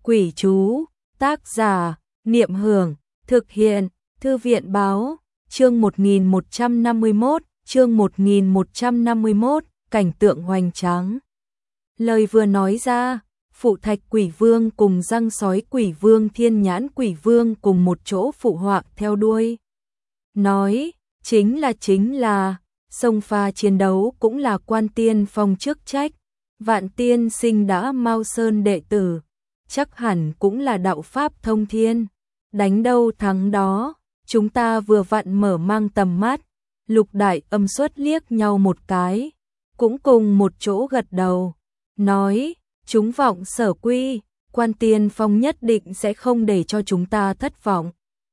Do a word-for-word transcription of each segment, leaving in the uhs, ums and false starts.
Quỷ chú, tác giả, Niệm Hưởng, thực hiện, Thư viện Báo, chương một nghìn một trăm năm mươi mốt, chương một nghìn một trăm năm mươi mốt, cảnh tượng hoành tráng. Lời vừa nói ra, Phụ Thạch Quỷ Vương cùng răng sói Quỷ Vương Thiên Nhãn Quỷ Vương cùng một chỗ phụ họa theo đuôi. Nói, chính là chính là, xông pha chiến đấu cũng là Quan Tiên Phong chức trách, Vạn tiên sinh đã Mao Sơn đệ tử, chắc hẳn cũng là đạo pháp thông thiên, đánh đâu thắng đó, chúng ta vừa vặn mở mang tầm mắt, Lục Đại Âm Xuất liếc nhau một cái, cũng cùng một chỗ gật đầu, nói, chúng vọng sở quy, Quan Tiên Phong nhất định sẽ không để cho chúng ta thất vọng.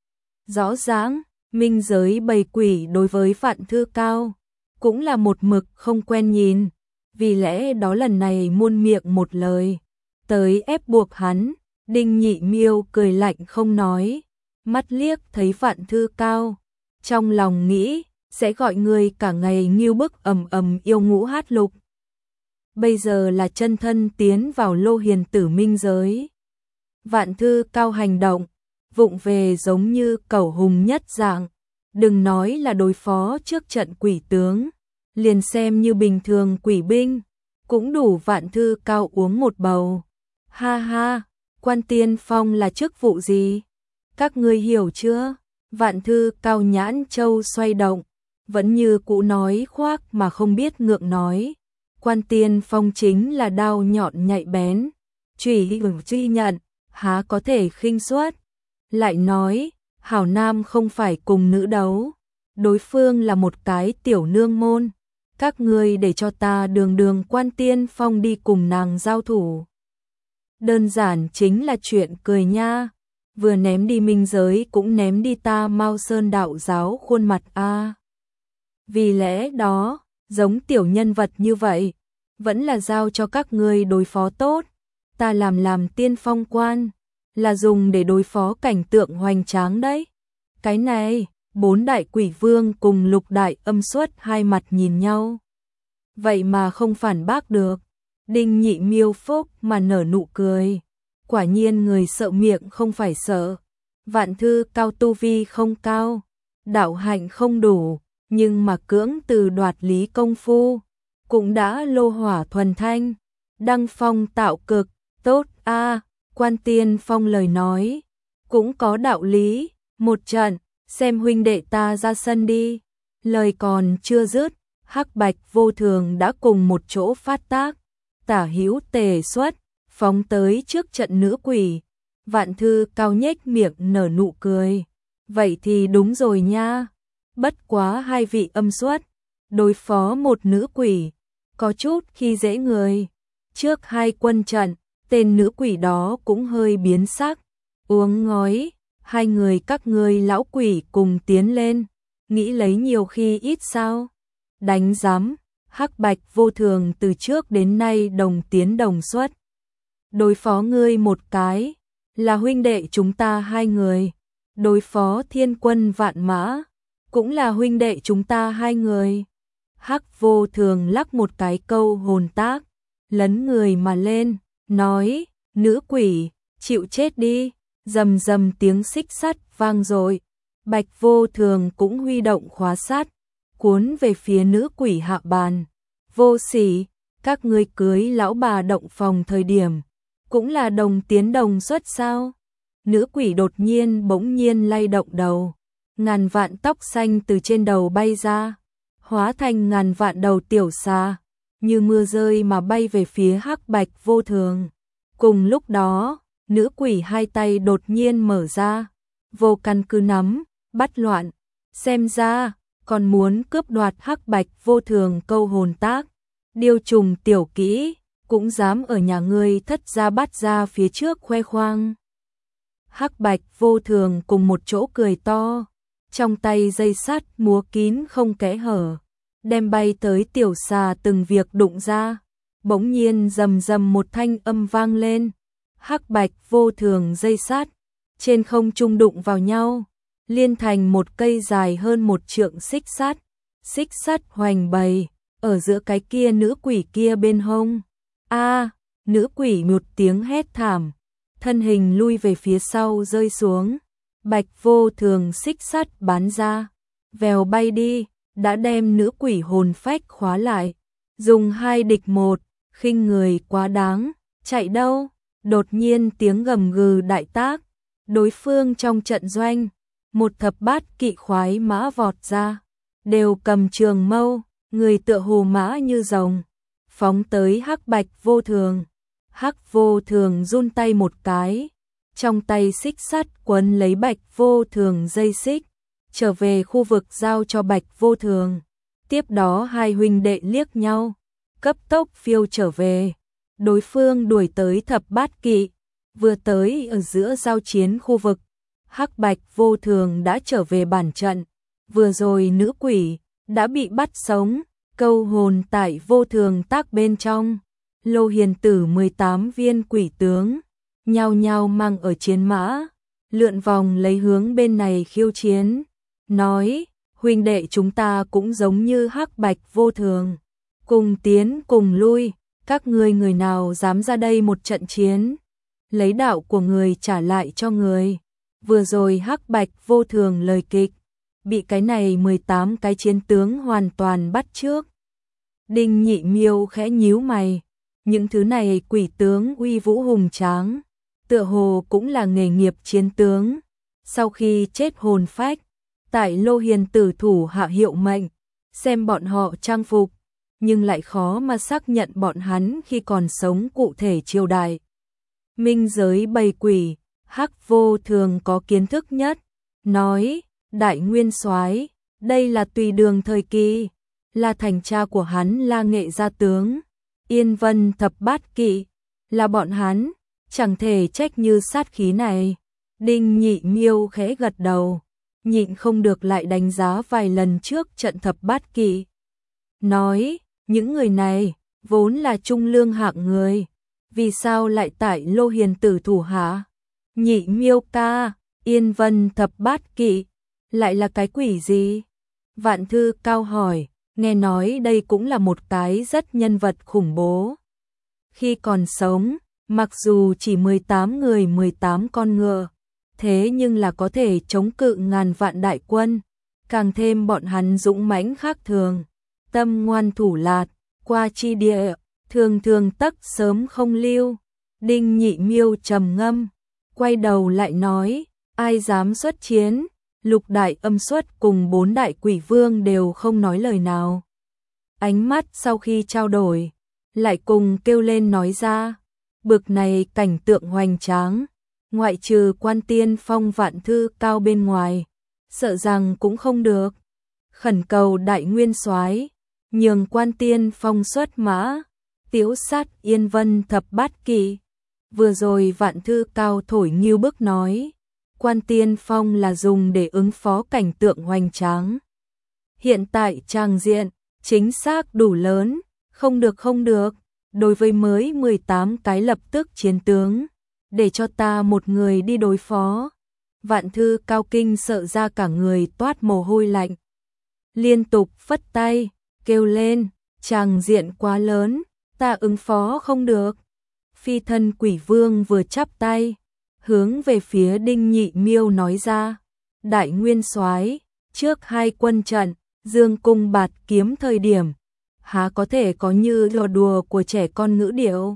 Rõ ràng, minh giới bầy quỷ đối với Vạn Thư Cao, cũng là một mực không quen nhìn, vì lẽ đó lần này muôn miệng một lời, tới ép buộc hắn. Đinh Nhị Miêu cười lạnh không nói, mắt liếc thấy Vạn Thư Cao, trong lòng nghĩ, sẽ gọi người cả ngày nghiêu bức ầm ầm yêu ngũ hát lục. Bây giờ là chân thân tiến vào Lô Hiền Tử minh giới. Vạn Thư Cao hành động, vụng về giống như cẩu hùng nhất dạng, đừng nói là đối phó trước trận quỷ tướng, liền xem như bình thường quỷ binh, cũng đủ Vạn Thư Cao uống một bầu. Ha ha, Quan Tiên Phong là chức vụ gì? Các ngươi hiểu chưa? Vạn Thư Cao nhãn châu xoay động, vẫn như cũ nói khoác mà không biết ngượng nói. Quan Tiên Phong chính là đao nhọn nhạy bén, chủy truy nhận, há có thể khinh suất. Lại nói, hảo nam không phải cùng nữ đấu, đối phương là một cái tiểu nương môn, các ngươi để cho ta đường đường Quan Tiên Phong đi cùng nàng giao thủ. Đơn giản chính là chuyện cười nha, vừa ném đi minh giới cũng ném đi ta Mao Sơn đạo giáo khuôn mặt a. Vì lẽ đó, giống tiểu nhân vật như vậy, vẫn là giao cho các ngươi đối phó tốt, ta làm làm tiên phong quan, là dùng để đối phó cảnh tượng hoành tráng đấy. Cái này, bốn đại quỷ vương cùng Lục Đại Âm Xuất hai mặt nhìn nhau. Vậy mà không phản bác được. Đinh Nhị Miêu phúc mà nở nụ cười. Quả nhiên người sợ miệng không phải sợ. Vạn Thư Cao tu vi không cao, đạo hạnh không đủ, nhưng mà cưỡng từ đoạt lý công phu, cũng đã lô hỏa thuần thanh, đăng phong tạo cực, tốt a. Quan Tiên Phong lời nói, cũng có đạo lý, một trận, xem huynh đệ ta ra sân đi. Lời còn chưa dứt, Hắc Bạch Vô Thường đã cùng một chỗ phát tác, tả hữu tề xuất, phóng tới trước trận nữ quỷ. Vạn Thư Cao nhếch miệng nở nụ cười, vậy thì đúng rồi nha, bất quá hai vị âm xuất, đối phó một nữ quỷ, có chút khi dễ người. Trước hai quân trận, tên nữ quỷ đó cũng hơi biến sắc, uống ngói, hai người các ngươi lão quỷ cùng tiến lên, nghĩ lấy nhiều khi ít sao? Đánh giám, Hắc Bạch Vô Thường từ trước đến nay đồng tiến đồng xuất. Đối phó ngươi một cái, là huynh đệ chúng ta hai người, đối phó Thiên Quân Vạn Mã, cũng là huynh đệ chúng ta hai người. Hắc Vô Thường lắc một cái câu hồn tác, lấn người mà lên, nói, nữ quỷ, chịu chết đi. Rầm rầm tiếng xích sắt vang dội, Bạch Vô Thường cũng huy động khóa sắt, cuốn về phía nữ quỷ hạ bàn. Vô sỉ, các ngươi cưới lão bà động phòng thời điểm, cũng là đồng tiến đồng xuất sao? Nữ quỷ đột nhiên bỗng nhiên lay động đầu, ngàn vạn tóc xanh từ trên đầu bay ra, hóa thành ngàn vạn đầu tiểu xà, như mưa rơi mà bay về phía Hắc Bạch Vô Thường. Cùng lúc đó, nữ quỷ hai tay đột nhiên mở ra, vô căn cứ nắm, bắt loạn, xem ra, còn muốn cướp đoạt Hắc Bạch Vô Thường câu hồn tác. Điêu trùng tiểu kỹ, cũng dám ở nhà ngươi thất gia bắt ra phía trước khoe khoang. Hắc Bạch Vô Thường cùng một chỗ cười to, trong tay dây sắt múa kín không kẽ hở, đem bay tới tiểu xà từng việc đụng ra, bỗng nhiên rầm rầm một thanh âm vang lên. Hắc Bạch Vô Thường dây sắt trên không trung đụng vào nhau, liên thành một cây dài hơn một trượng xích sắt, xích sắt hoành bày ở giữa cái kia nữ quỷ kia bên hông. A, nữ quỷ một tiếng hét thảm, thân hình lui về phía sau rơi xuống. Bạch Vô Thường xích sắt bắn ra, vèo bay đi, đã đem nữ quỷ hồn phách khóa lại. Dùng hai địch một, khinh người quá đáng, chạy đâu? Đột nhiên tiếng gầm gừ đại tác, đối phương trong trận doanh, một thập bát kỵ khoái mã vọt ra, đều cầm trường mâu, người tựa hồ mã như rồng, phóng tới Hắc Bạch Vô Thường. Hắc Vô Thường run tay một cái, trong tay xích sắt quấn lấy Bạch Vô Thường dây xích, trở về khu vực giao cho Bạch Vô Thường. Tiếp đó hai huynh đệ liếc nhau, cấp tốc phiêu trở về. Đối phương đuổi tới thập bát kỵ, vừa tới ở giữa giao chiến khu vực, Hắc Bạch Vô Thường đã trở về bản trận. Vừa rồi nữ quỷ đã bị bắt sống, câu hồn tại Vô Thường tác bên trong. Lô Hiền Tử mười tám viên quỷ tướng, nhao nhao mang ở chiến mã, lượn vòng lấy hướng bên này khiêu chiến, nói, huynh đệ chúng ta cũng giống như Hắc Bạch Vô Thường, cùng tiến cùng lui, các ngươi người nào dám ra đây một trận chiến, lấy đạo của người trả lại cho người. Vừa rồi Hắc Bạch Vô Thường lời kịch, bị cái này mười tám cái chiến tướng hoàn toàn bắt trước. Đinh Nhị Miêu khẽ nhíu mày, những thứ này quỷ tướng uy vũ hùng tráng, tựa hồ cũng là nghề nghiệp chiến tướng. Sau khi chết hồn phách, tại Lô Hiền Tử thủ hạ hiệu mệnh, xem bọn họ trang phục, nhưng lại khó mà xác nhận bọn hắn khi còn sống cụ thể triều đại. Minh giới bầy quỷ, Hắc Vô Thường có kiến thức nhất, nói, đại nguyên soái, đây là Tùy Đường thời kỳ, là thành cha của hắn là Nghệ gia tướng, Yên Vân thập bát kỵ, là bọn hắn, chẳng thể trách như sát khí này. Đinh Nhị Miêu khẽ gật đầu, nhịn không được lại đánh giá vài lần trước trận thập bát kỵ. Nói, những người này, vốn là trung lương hạng người, vì sao lại tại Lô Hiền Tử thủ hạ? Nhị Miêu ca, Yên Vân thập bát kỵ, lại là cái quỷ gì? Vạn Thư Cao hỏi, nghe nói đây cũng là một cái rất nhân vật khủng bố. Khi còn sống, mặc dù chỉ mười tám người mười tám con ngựa, thế nhưng là có thể chống cự ngàn vạn đại quân, càng thêm bọn hắn dũng mãnh khác thường, tâm ngoan thủ lạt, qua chi địa, thường thường tắc sớm không lưu. Đinh Nhị Miêu trầm ngâm, quay đầu lại nói, ai dám xuất chiến? Lục đại âm xuất cùng bốn đại quỷ vương đều không nói lời nào. Ánh mắt sau khi trao đổi, lại cùng kêu lên nói ra, bực này cảnh tượng hoành tráng, ngoại trừ Quan Tiên Phong Vạn Thư Cao bên ngoài, sợ rằng cũng không được. Khẩn cầu đại nguyên soái nhường Quan Tiên Phong xuất mã, tiếu sát Yên Vân thập bát kỵ. Vừa rồi Vạn Thư Cao thổi nghiêu bức nói, Quan Tiên Phong là dùng để ứng phó cảnh tượng hoành tráng. Hiện tại tràng diện, chính xác đủ lớn, không được không được, đối với mới mười tám cái lập tức chiến tướng, để cho ta một người đi đối phó. Vạn Thư Cao kinh sợ ra cả người toát mồ hôi lạnh. Liên tục phất tay, kêu lên, tràng diện quá lớn, ta ứng phó không được. Phi thân quỷ vương vừa chắp tay, hướng về phía Đinh Nhị Miêu nói ra, đại nguyên soái, trước hai quân trận, dương cung bạt kiếm thời điểm, há có thể có như trò đùa của trẻ con ngữ điệu.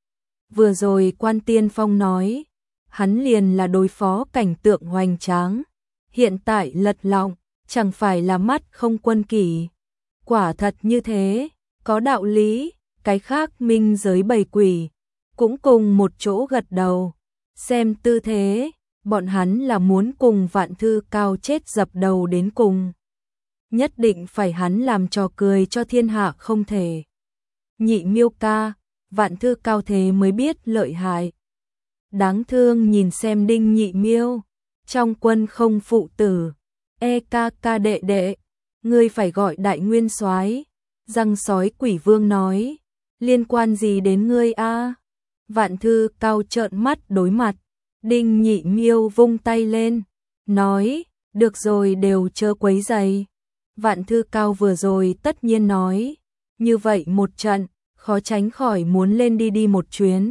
Vừa rồi Quan Tiên Phong nói, hắn liền là đối phó cảnh tượng hoành tráng, hiện tại lật lọng, chẳng phải là mắt không quân kỷ. Quả thật như thế, có đạo lý, cái khác minh giới bầy quỷ, cũng cùng một chỗ gật đầu. Xem tư thế, bọn hắn là muốn cùng Vạn Thư Cao chết dập đầu đến cùng. Nhất định phải hắn làm trò cười cho thiên hạ không thể. Nhị Miêu ca, Vạn Thư Cao thế mới biết lợi hại. Đáng thương nhìn xem Đinh Nhị Miêu, trong quân không phụ tử, e ca ca đệ đệ, ngươi phải gọi đại nguyên soái. Răng sói quỷ vương nói, liên quan gì đến ngươi a? Vạn Thư Cao trợn mắt đối mặt, Đinh Nhị Miêu vung tay lên, nói, được rồi đều chớ quấy rầy. Vạn Thư Cao vừa rồi tất nhiên nói, như vậy một trận, khó tránh khỏi muốn lên đi đi một chuyến,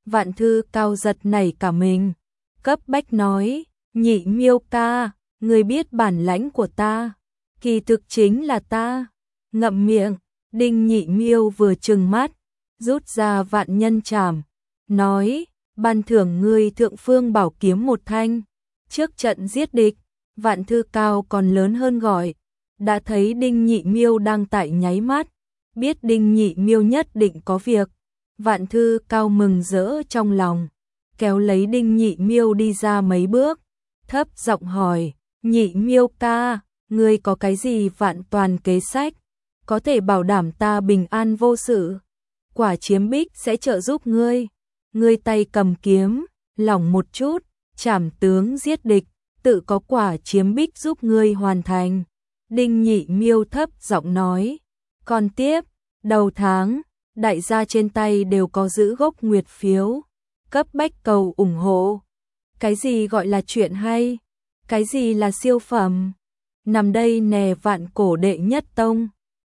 Vạn Thư Cao giật nảy cả mình, cấp bách nói, Nhị Miêu ca, người biết bản lãnh của ta, kỳ thực chính là ta. Ngậm miệng, Đinh Nhị Miêu vừa trừng mắt, rút ra vạn nhân trảm, nói, ban thưởng ngươi thượng phương bảo kiếm một thanh, trước trận giết địch. Vạn Thư Cao còn lớn hơn gọi, đã thấy Đinh Nhị Miêu đang tại nháy mắt, biết Đinh Nhị Miêu nhất định có việc. Vạn Thư Cao mừng rỡ trong lòng, kéo lấy Đinh Nhị Miêu đi ra mấy bước, thấp giọng hỏi, Nhị Miêu ca, ngươi có cái gì vạn toàn kế sách, có thể bảo đảm ta bình an vô sự? Quả chiếm bích sẽ trợ giúp ngươi, ngươi tay cầm kiếm, lỏng một chút, trảm tướng giết địch, tự có quả chiếm bích giúp ngươi hoàn thành. Đinh Nhị Miêu thấp giọng nói, còn tiếp, đầu tháng, đại gia trên tay đều có giữ gốc nguyệt phiếu, cấp bách cầu ủng hộ. Cái gì gọi là chuyện hay? Cái gì là siêu phẩm? Nằm đây nè Vạn Cổ đệ nhất tông,